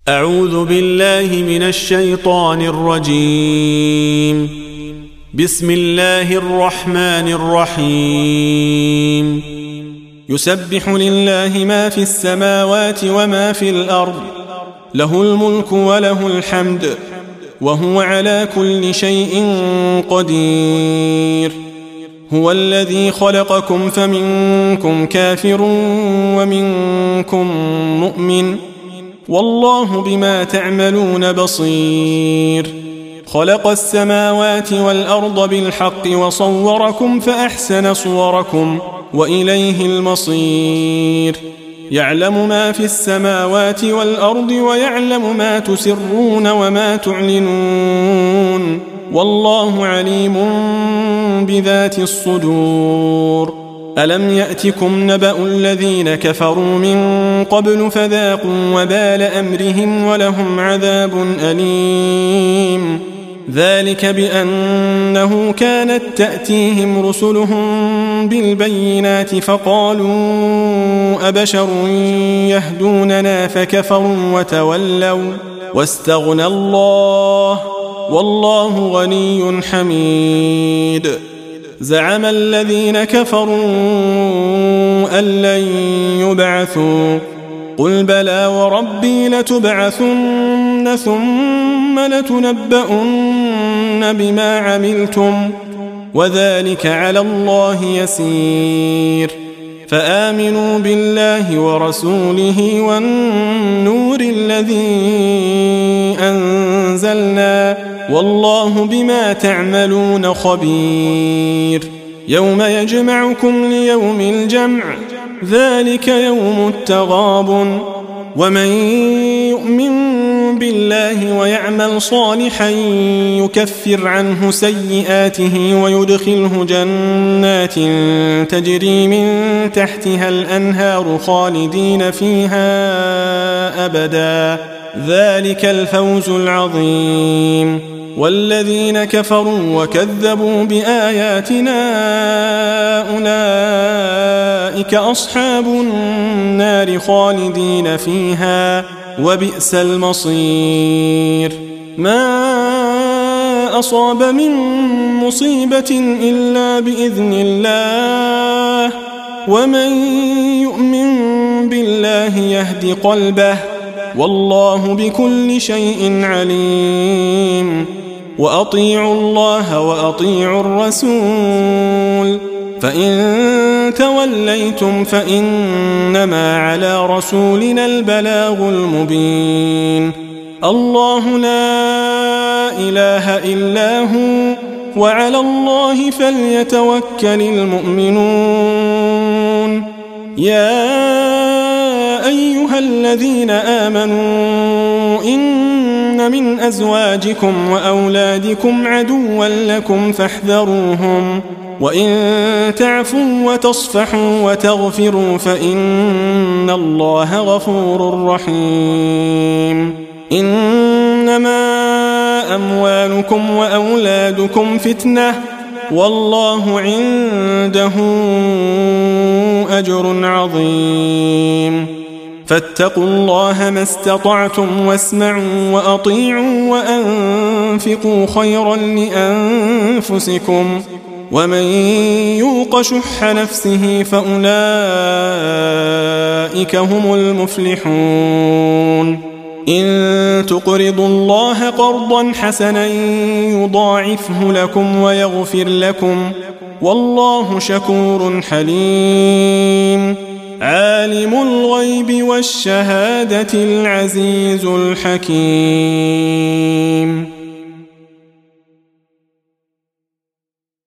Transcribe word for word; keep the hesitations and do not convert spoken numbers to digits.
أعوذ بالله من الشيطان الرجيم. بسم الله الرحمن الرحيم. يسبح لله ما في السماوات وما في الأرض، له الملك وله الحمد، وهو على كل شيء قدير. هو الذي خلقكم فمنكم كافر ومنكم مؤمن، والله بما تعملون بصير. خلق السماوات والأرض بالحق وصوركم فأحسن صوركم وإليه المصير. يعلم ما في السماوات والأرض ويعلم ما تسرون وما تعلنون، والله عليم بذات الصدور. ألم يأتكم نبأ الذين كفروا من قبل فذاقوا وبال أمرهم ولهم عذاب أليم. ذلك بأنه كانت تأتيهم رسلهم بالبينات فقالوا أبشر يهدوننا فكفروا وتولوا واستغنى الله، والله غني حميد. زعم الذين كفروا أن لن يبعثوا، قل بلى وربي لتبعثن ثم لتنبؤن بما عملتم، وذلك على الله يسير. فآمنوا بالله ورسوله والنور الذي أنزلنا، والله بما تعملون خبير. يوم يجمعكم ليوم الجمع، ذلك يوم التغابن. ومن يؤمن بالله ويعمل صالحا يكفر عنه سيئاته ويدخله جنات تجري من تحتها الأنهار خالدين فيها أبدا، ذلك الفوز العظيم. والذين كفروا وكذبوا بآياتنا أولئك أصحاب النار خالدين فيها، وبئس المصير. ما أصاب من مصيبة إلا بإذن الله، ومن يؤمن بالله يهد قلبه، والله بكل شيء عليم. وأطيعوا الله وأطيعوا الرسول، فإن توليتم فإنما على رسولنا البلاغ المبين. الله لا إله إلا هو، وعلى الله فليتوكل المؤمنون. يا أيها الذين آمنوا إن من أزواجكم وأولادكم عدوا لكم فاحذروهم، وإن تعفوا وتصفحوا وتغفروا فإن الله غفور رحيم. إنما أموالكم وأولادكم فتنة، والله عنده أجر عظيم. فاتقوا الله ما استطعتم واسمعوا وأطيعوا وأنفقوا خيرا لأنفسكم، ومن يوق شح نفسه فأولئك هم المفلحون. إن تقرضوا الله قرضا حسنا يضاعفه لكم ويغفر لكم، والله شكور حليم. عالم الغيب والشهادة العزيز الحكيم.